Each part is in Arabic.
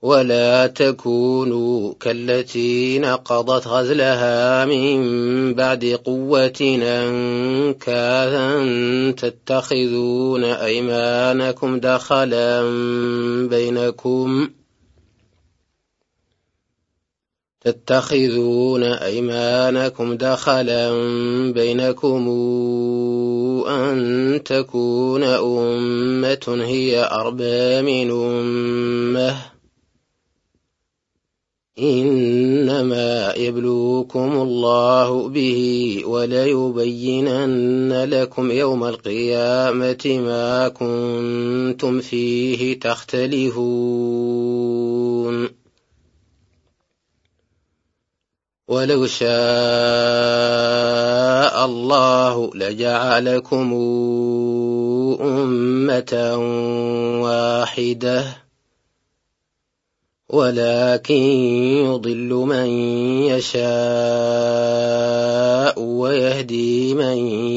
ولا تكونوا كالتي نقضت غزلها من بعد قوة أنكاثا تتخذون أيمانكم دخلا بينكم أن تكون أمة هي أربى من أمة إنما يبلوكم الله به وليبينن لكم يوم القيامة ما كنتم فيه تختلفون ولو شاء الله لجعلكم أمة واحدة ولكن يضل من يشاء ويهدي من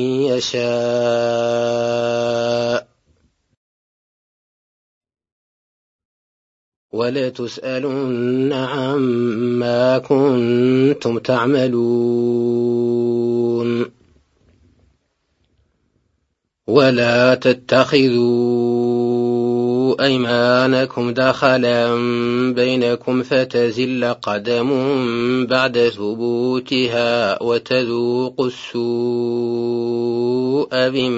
يشاء ولتسألن عما كنتم تعملون ولا تتخذوا أيمانكم دخلا بينكم فتزل قدم بعد ثبوتها وتذوقوا السوء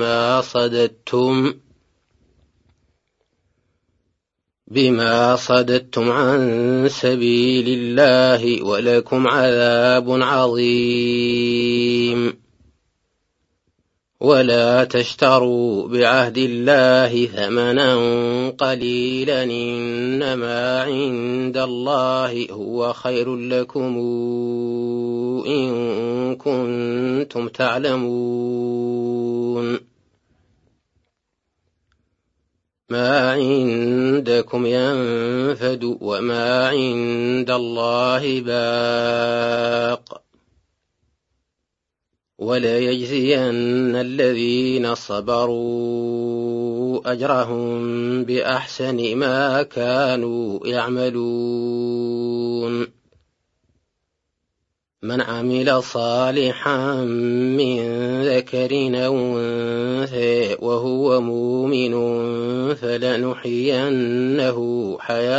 بما صددتم عن سبيل الله ولكم عذاب عظيم ولا تشتروا بعهد الله ثمنا قليلا إنما عند الله هو خير لكم إن كنتم تعلمون ما عندكم ينفد وما عند الله باق وليجزين الذين صبروا أجرهم بأحسن ما كانوا يعملون من عمل صالحا من ذكر أو أنثى وهو مؤمن فلنحيينه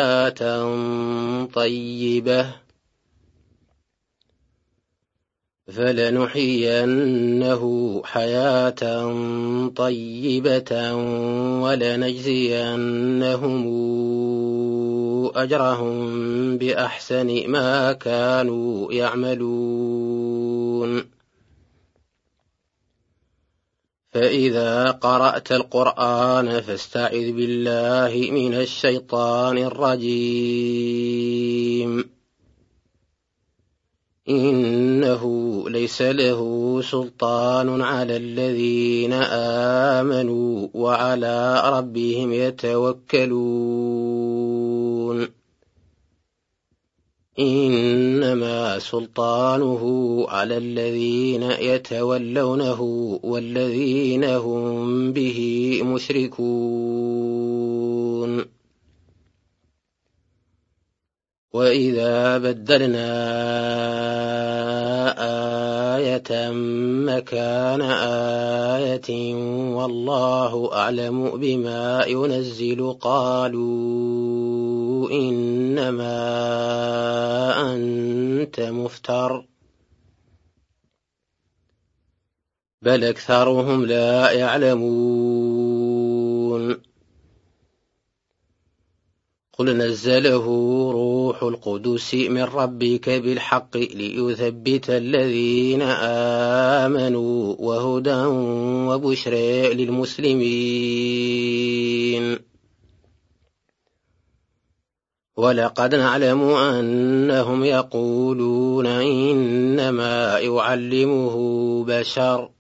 حياة طيبة ولنجزينهم أجرهم بأحسن ما كانوا يعملون فإذا قرأت القرآن فاستعذ بالله من الشيطان الرجيم إنه ليس له سلطان على الذين آمنوا وعلى ربهم يتوكلون إنما سلطانه على الذين يتولونه والذين هم به مشركون وإذا بدلنا آية مكان آية والله أعلم بما ينزل قالوا إنما أنت مفتر بل أكثرهم لا يعلمون قل نزله روح القدس من ربك بالحق ليثبت الذين آمنوا وهدى وبشرى للمسلمين ولقد نعلم أنهم يقولون إنما يعلمه بشر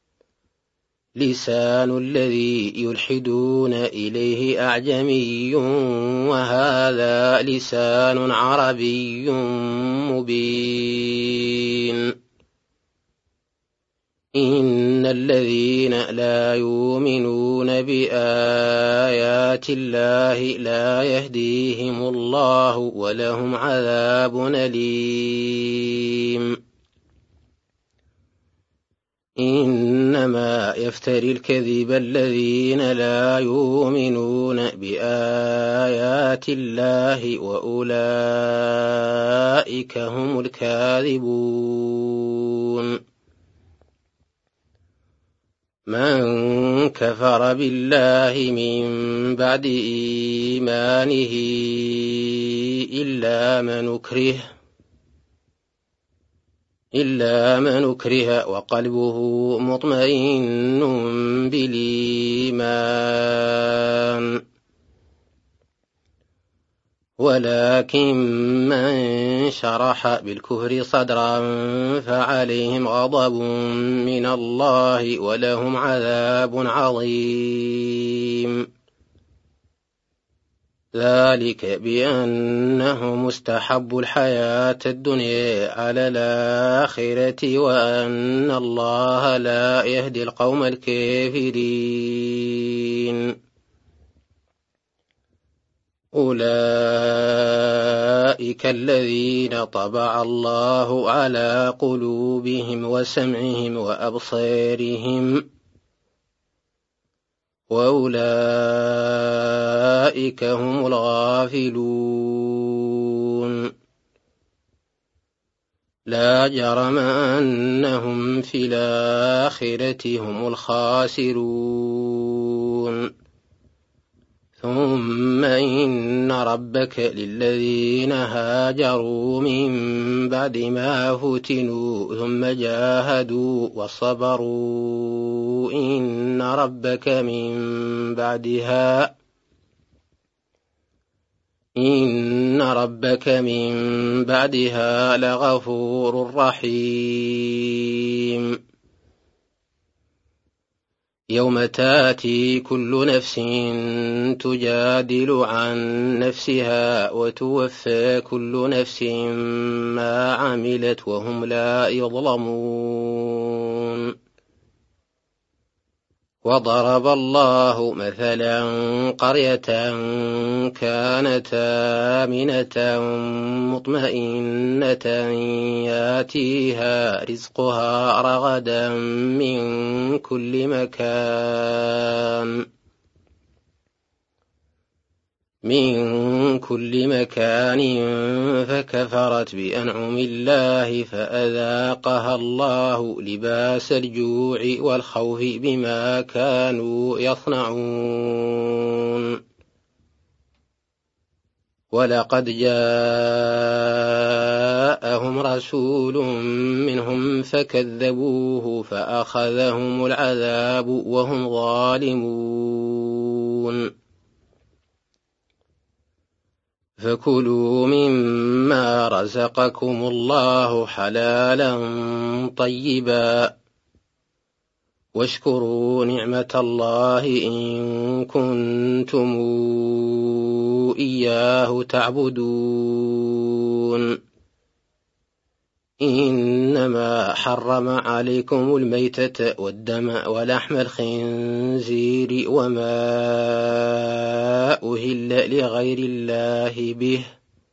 لسان الذي يلحدون إليه أعجمي وهذا لسان عربي مبين إن الذين لا يؤمنون بآيات الله لا يهديهم الله ولهم عذاب أليم. إنما يفتري الكذب الذين لا يؤمنون بآيات الله وأولئك هم الكاذبون. من كفر بالله من بعد إيمانه إلا من أكره وقلبه مطمئن بالإيمان، ولكن من شرح بالكفر صدرا فعليهم غضب من الله ولهم عذاب عظيم. ذلك بأنهم استحبوا الحياة الدنيا على الآخرة وأن الله لا يهدي القوم الكافرين. أولئك الذين طبع الله على قلوبهم وسمعهم وأبصارهم وأولئك هم الغافلون. لا جرم أنهم في الآخرة هم الخاسرون. ثم إن ربك للذين هاجروا من بعد ما فتنوا ثم جاهدوا وصبروا إن ربك من بعدها لغفور رحيم. يوم تأتي كل نفس تجادل عن نفسها وتوفى كل نفس ما عملت وهم لا يظلمون. وضرب الله مثلا قرية كانت آمنة مطمئنة ياتيها رزقها رغدا من كل مكان فكفرت بأنعم الله فأذاقها الله لباس الجوع والخوف بما كانوا يصنعون. ولقد جاءهم رسول منهم فكذبوه فأخذهم العذاب وهم ظالمون. فكلوا مما رزقكم الله حلالا طيبا واشكروا نعمة الله إن كنتم إياه تعبدون. إنما حرم عليكم الميتة والدم ولحم الخنزير وما أهل لغير الله به،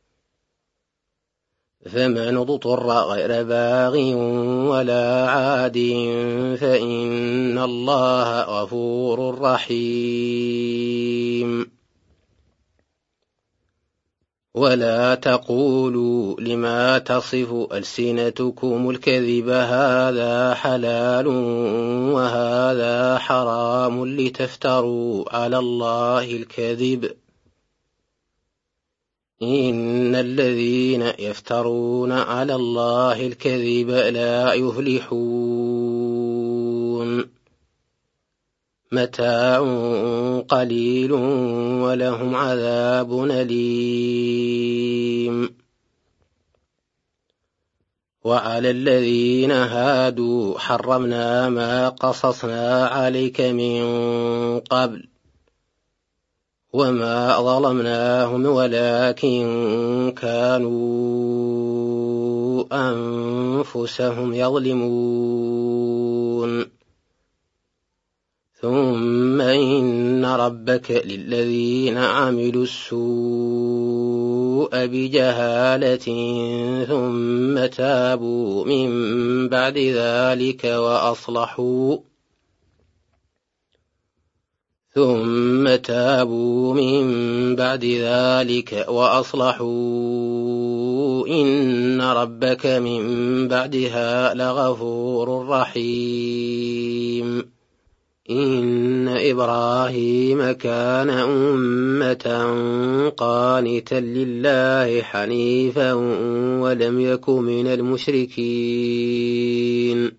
فمن اضطر غير باغ ولا عاد فإن الله غفور رحيم. ولا تقولوا لما تصف ألسنتكم الكذب هذا حلال وهذا حرام لتفتروا على الله الكذب. إن الذين يفترون على الله الكذب لا يفلحون. متاع قليل ولهم عذاب أليم. وعلى الذين هادوا حرمنا ما قصصنا عليك من قبل وما ظلمناهم ولكن كانوا أنفسهم يظلمون ثم إن ربك للذين عملوا السوء بجهالة ثم تابوا من بعد ذلك وأصلحوا إن ربك من بعدها لغفور رحيم إن إبراهيم كان أمة قانتا لله حنيفا ولم يك من المشركين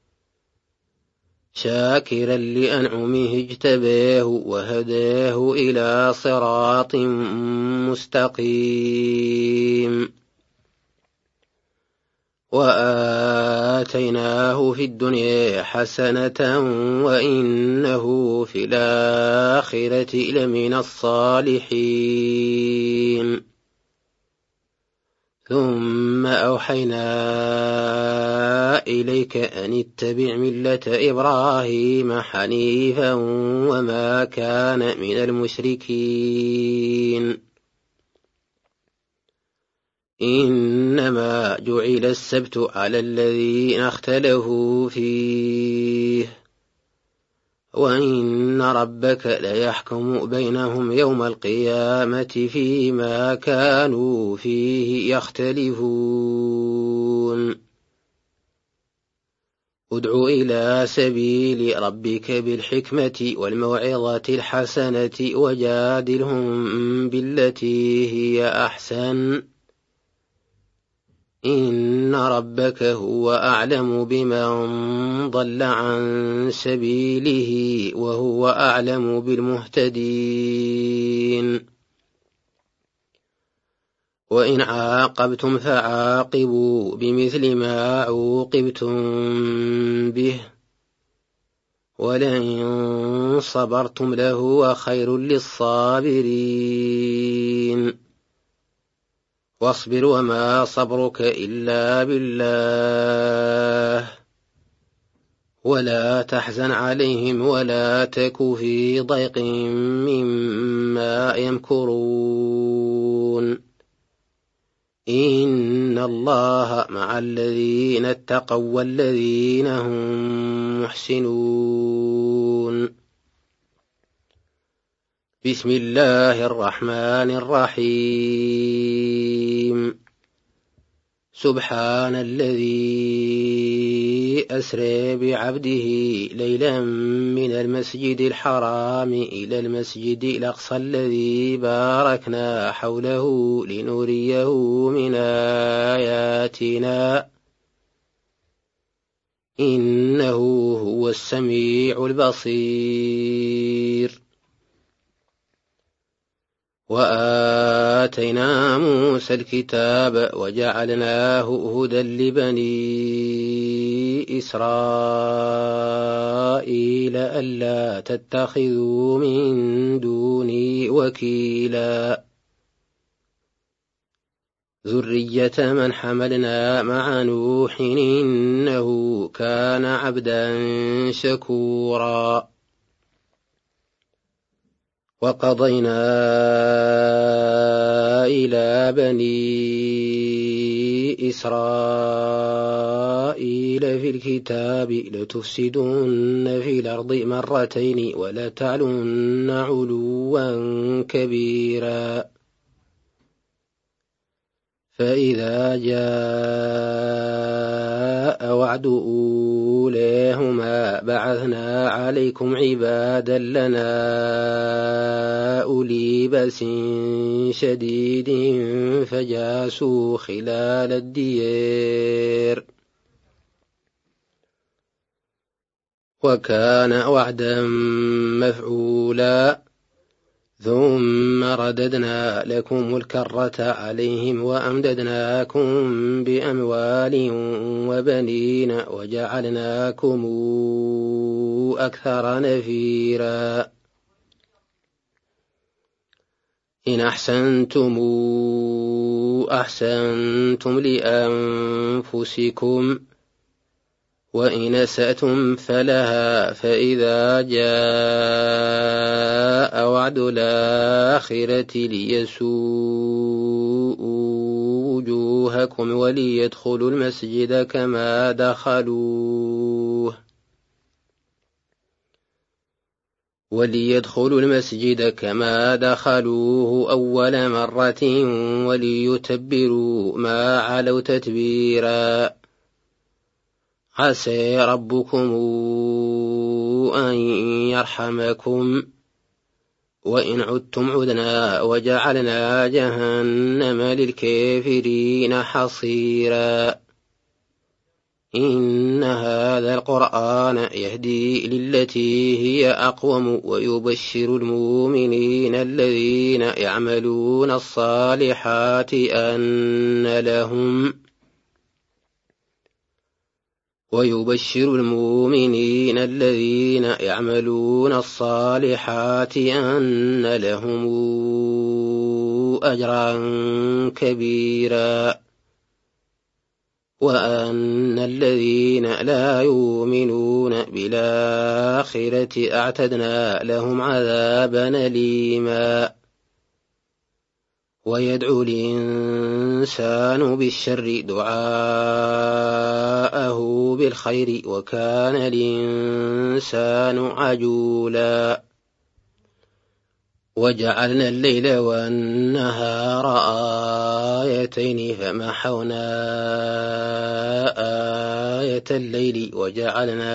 شاكرا لأنعمه اجتباه وهداه إلى صراط مستقيم وآتيناه في الدنيا حسنة وإنه في الآخرة لمن الصالحين ثم أوحينا إليك أن اتبع ملة إبراهيم حنيفا وما كان من المشركين إنما جعل السبت على الذين اختلفوا فيه وإن ربك ليحكم بينهم يوم القيامة فيما كانوا فيه يختلفون ادع إلى سبيل ربك بالحكمة والموعظة الحسنة وجادلهم بالتي هي أحسن إن ربك هو أعلم بمن ضل عن سبيله وهو أعلم بالمهتدين وإن عاقبتم فعاقبوا بمثل ما عوقبتم به ولئن صبرتم لهو خير للصابرين واصبر وما صبرك إلا بالله ولا تحزن عليهم ولا تك في ضيق مما يمكرون إن الله مع الذين اتقوا والذين هم محسنون بسم الله الرحمن الرحيم سبحان الذي أسرى بعبده ليلا من المسجد الحرام إلى المسجد الأقصى الذي باركنا حوله لنريه من آياتنا إنه هو السميع البصير وآتينا موسى الكتاب وجعلناه هدى لبني إسرائيل ألا تتخذوا من دوني وكيلا ذرية من حملنا مع نوح إنه كان عبدا شكورا وقضينا إلى بني إسرائيل في الكتاب لتفسدن في الأرض مرتين ولتعلن علوا كبيرا فإذا جاء وعد أولاهما بعثنا عليكم عبادا لنا أولي بأس شديد فجاسوا خلال الديار وكان وعدا مفعولا ثم رددنا لكم الكرة عليهم وأمددناكم بأموال وبنين وجعلناكم أكثر نفيرا إن أحسنتم أحسنتم لأنفسكم وإن أسأتم فلها فإذا جاء وعد الآخرة ليسوءوا وجوهكم وليدخلوا المسجد كما دخلوه أول مرة وليتبروا ما علوا تتبيرا عسى ربكم أن يرحمكم وإن عدتم عدنا وجعلنا جهنم للكافرين حصيرا إن هذا القرآن يهدي للتي هي أقوم ويبشر المؤمنين الذين يعملون الصالحات أن لهم أجرا كبيرا وأن الذين لا يؤمنون بالآخرة أعتدنا لهم عذابا أليما ويدعو الإنسان بالشر دعاءه بالخير وكان الإنسان عجولا وجعلنا الليل والنهار آيتين فمحونا آية الليل وجعلنا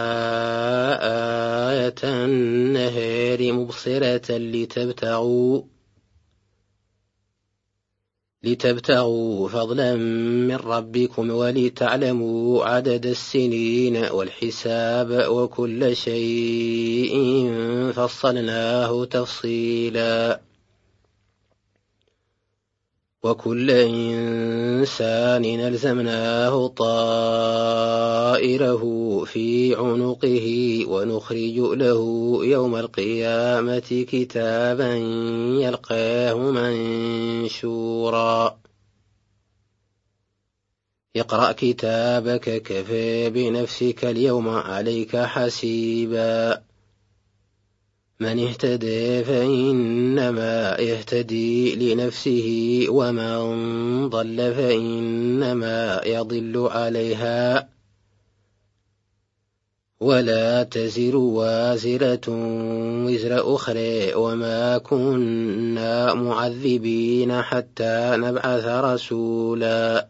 آية النهار مبصرة لتبتغوا فضلا من ربكم ولتعلموا عدد السنين والحساب وكل شيء فصلناه تفصيلا وكل إنسان ألزمناه طائره في عنقه ونخرج له يوم القيامة كتابا يلقاه منشورا اقرأ كتابك كفى بنفسك اليوم عليك حسيبا من اهتدى فإنما يهتدي لنفسه ومن ضل فإنما يضل عليها ولا تزر وازرة وزر أخرى وما كنا معذبين حتى نبعث رسولا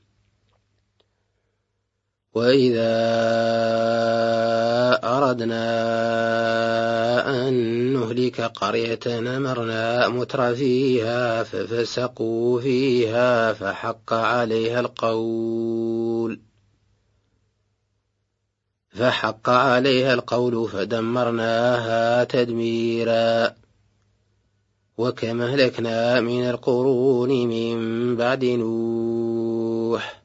وإذا أردنا أن نهلك قرية أمرنا متر فيها ففسقوا فيها فحق عليها القول فدمرناها تدميرا وكم أهلكنا من القرون من بعد نوح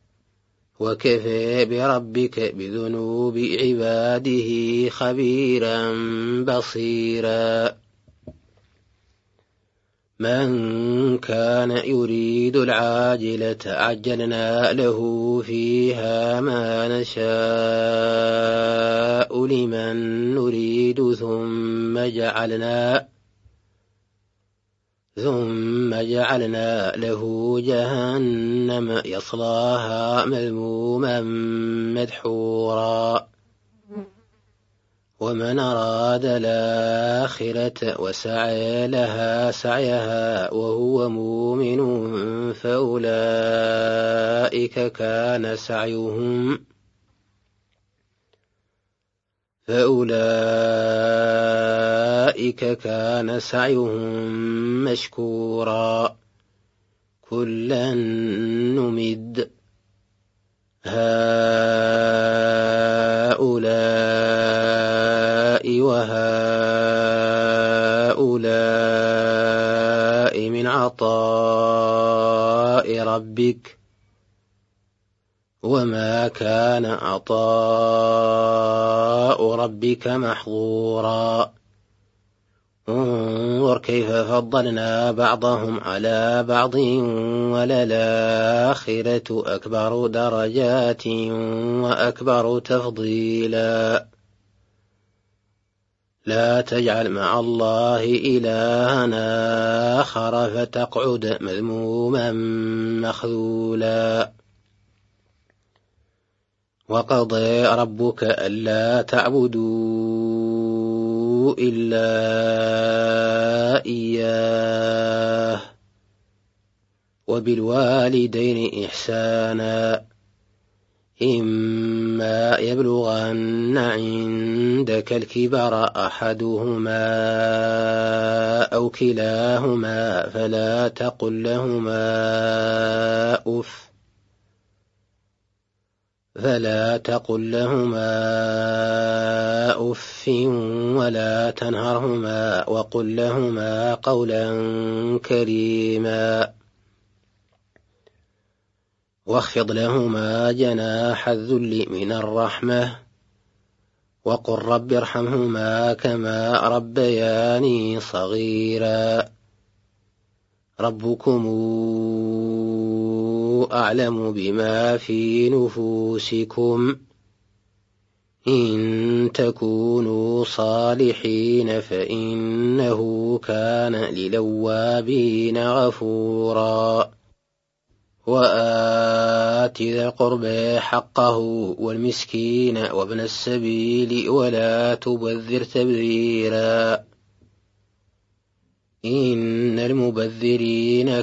وكفى بربك بذنوب عباده خبيرا بصيرا من كان يريد العاجلة عجلنا له فيها ما نشاء لمن نريد ثم جعلنا له جهنم يصلاها مذموما مدحورا ومن أراد الآخرة وسعى لها سعيها وهو مؤمن فأولئك كان سعيهم مشكورا كلا نمد هؤلاء وهؤلاء من عطاء ربك وما كان عطاء ربك محظورا انظر كيف فضلنا بعضهم على بعض وللآخرة أكبر درجات وأكبر تفضيلا لا تجعل مع الله إلها آخر فتقعد مذموما مخذولا وقضى ربك ألا تعبدوا إلا إياه وبالوالدين إحسانا إما يبلغن عندك الكبر أحدهما أو كلاهما فلا تقل لهما أف ولا تنهرهما وقل لهما قولا كريما واخفض لهما جناح الذل من الرحمة وقل رب ارحمهما كما ربياني صغيرا ربكم أعلم بما في نفوسكم إن تكونوا صالحين فإنه كان للأوابين غفورا وآت ذا القربى حقه والمسكين وابن السبيل ولا تبذر تبذيرا إن المبذرين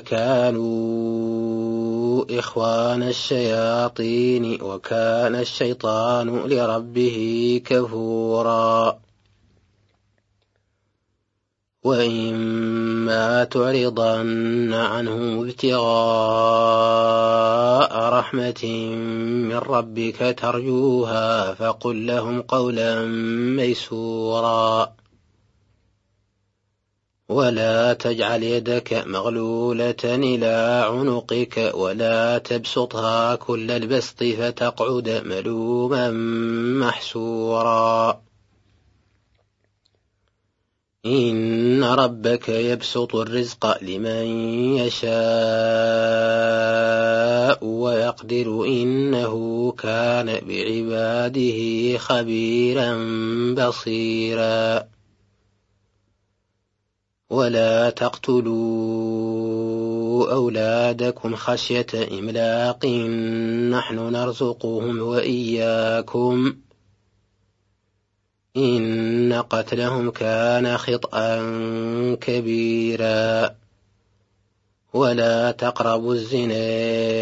كانوا إخوان الشياطين وكان الشيطان لربه كفورا وإما تعرضن عنهم ابتغاء رحمة من ربك ترجوها فقل لهم قولا ميسورا ولا تجعل يدك مغلولة إلى عنقك ولا تبسطها كل البسط فتقعد ملوما محسورا إن ربك يبسط الرزق لمن يشاء ويقدر إنه كان بعباده خبيرا بصيرا ولا تقتلوا أولادكم خشية إملاق نحن نرزقهم وإياكم إن قتلهم كان خطأ كبيرا ولا تقربوا الزنا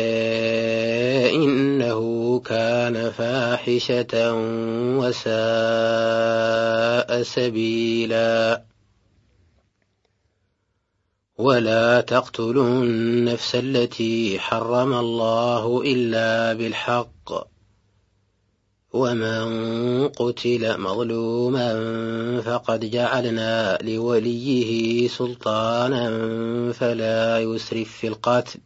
إنه كان فاحشة وساء سبيلا ولا تقتلوا النفس التي حرم الله إلا بالحق ومن قتل مظلوما فقد جعلنا لوليه سلطانا فلا يسرف في القتل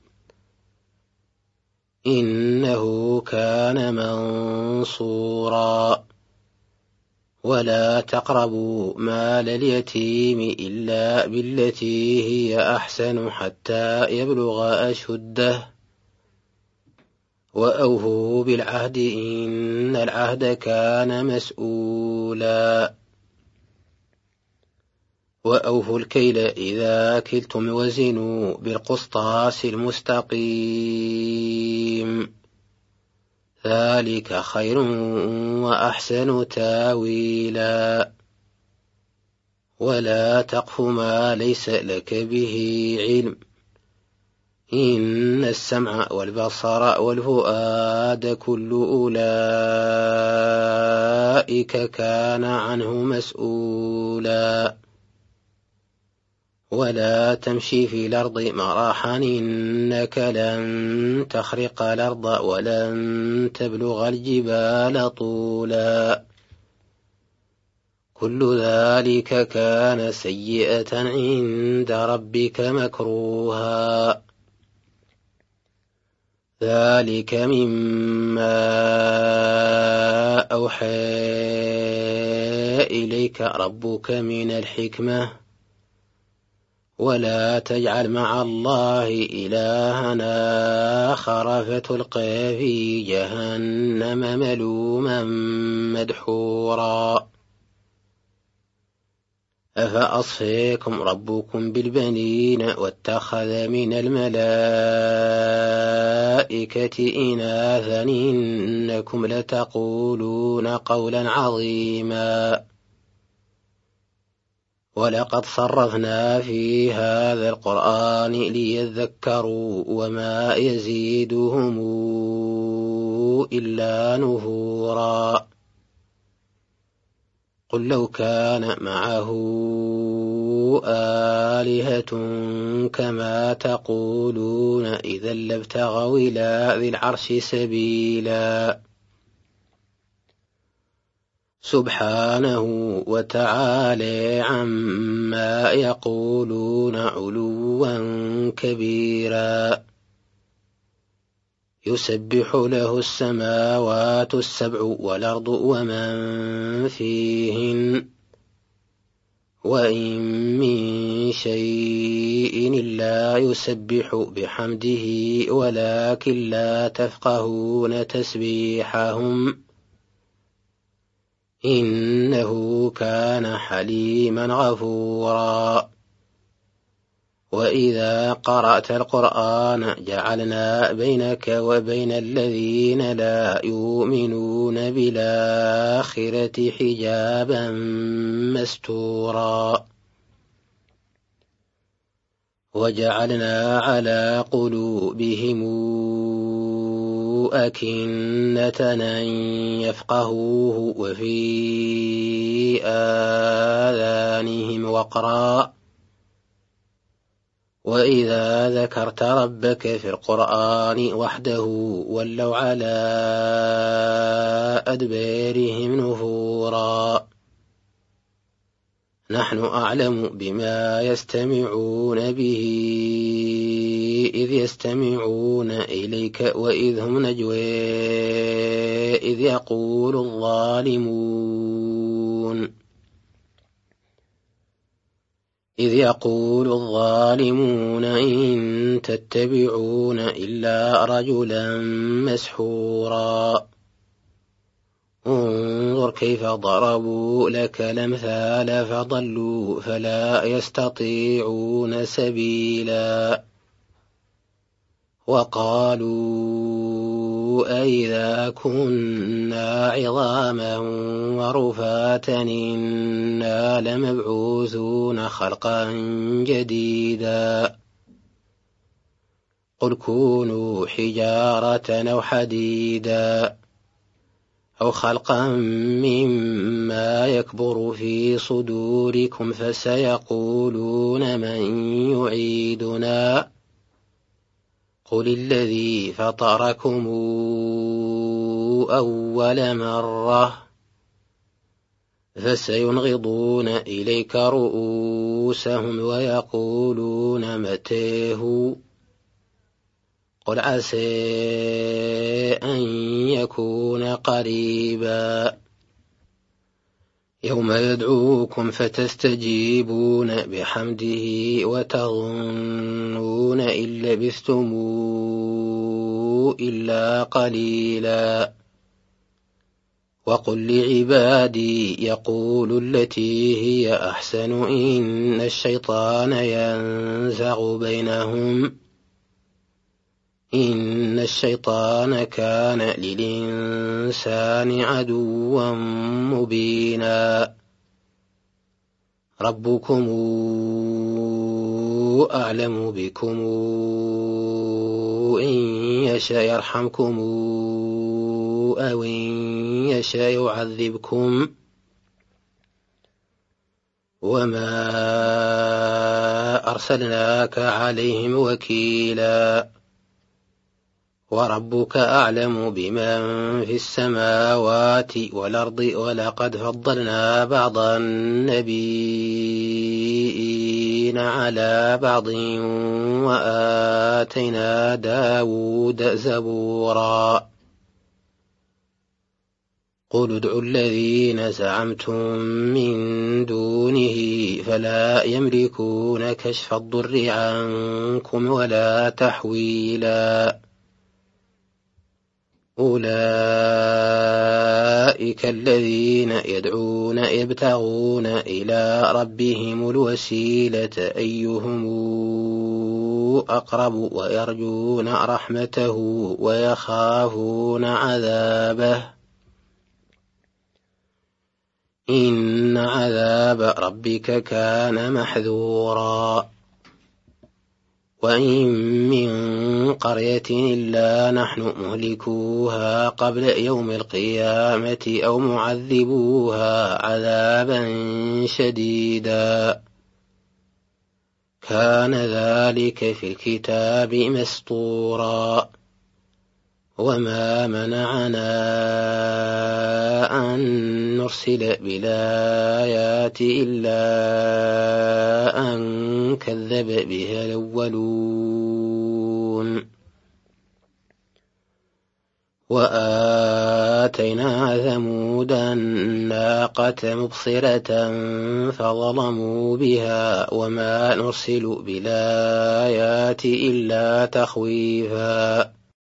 إنه كان منصورا ولا تقربوا مال اليتيم إلا بالتي هي أحسن حتى يبلغ أشده وأوفوا بالعهد إن العهد كان مسؤولا وأوفوا الكيل إذا كلتم وزنوا بالقسطاس المستقيم ذلك خير وأحسن تاويلا ولا تقف ما ليس لك به علم إن السمع والبصر والفؤاد كل أولئك كان عنه مسؤولا ولا تمشي في الأرض مرحا إنك لن تخرق الأرض ولن تبلغ الجبال طولا كل ذلك كان سيئة عند ربك مكروها ذلك مما أوحى إليك ربك من الحكمة ولا تجعل مع الله إلها آخر فتلقى في جهنم ملوما مدحورا أفأصفاكم ربكم بالبنين واتخذ من الملائكة إناثا إنكم لتقولون قولا عظيما ولقد صرفنا في هذا القرآن ليذكروا وما يزيدهم إلا نفورا قل لو كان معه آلهة كما تقولون إذا لابتغوا إلى ذي العرش سبيلا سبحانه وتعالى عما يقولون علوا كبيرا يسبح له السماوات السبع والأرض ومن فيهن وإن من شيء إلا يسبح بحمده ولكن لا تفقهون تسبيحهم إنه كان حليما غفورا وإذا قرأت القرآن جعلنا بينك وبين الذين لا يؤمنون بالآخرة حجابا مستورا وجعلنا على قلوبهم أكنة أن يفقهوه وفي آذانهم وقرا وإذا ذكرت ربك في القرآن وحده ولوا على أدبارهم نفورا نحن أعلم بما يستمعون به إذ يستمعون إليك وإذ هم نجوى إذ يقول الظالمون إن تتبعون إلا رجلا مسحورا انظر كيف ضربوا لك الأمثال فضلوا فلا يستطيعون سبيلا وقالوا أئذا كنا عظاما ورفاتا إنا لمبعوثون خلقا جديدا قل كونوا حجارة أو حديدا أو خلقا مما يكبر في صدوركم فسيقولون من يعيدنا قل الذي فطركم أول مرة فسينغضون إليك رؤوسهم ويقولون متاه قل عسى أن يكون قريبا يوم يدعوكم فتستجيبون بحمده وتظنون إن لبثتم إلا قليلا وقل لعبادي يقولوا التي هي أحسن إن الشيطان ينزغ بينهم إن الشيطان كان للإنسان عدوا مبينا ربكم أعلم بكم إن يشاء يرحمكم أو إن يشاء يعذبكم وما أرسلناك عليهم وكيلا وربك أعلم بمن في السماوات والأرض ولقد فضلنا بعض النبيين على بعض وآتينا داود زبورا قل ادعوا الذين زعمتم من دونه فلا يملكون كشف الضر عنكم ولا تحويلا أولئك الذين يدعون يبتغون إلى ربهم الوسيلة أيهم أقرب ويرجون رحمته ويخافون عذابه إن عذاب ربك كان محذورا وإن من قرية إلا نحن مهلكوها قبل يوم القيامة أو معذبوها عذابا شديدا كان ذلك في الكتاب مسطورا وما منعنا أن نرسل بالآيات إلا أن كذب بها الأولون وآتينا ثمود الناقة مبصرة فظلموا بها وما نرسل بالآيات إلا تخويفا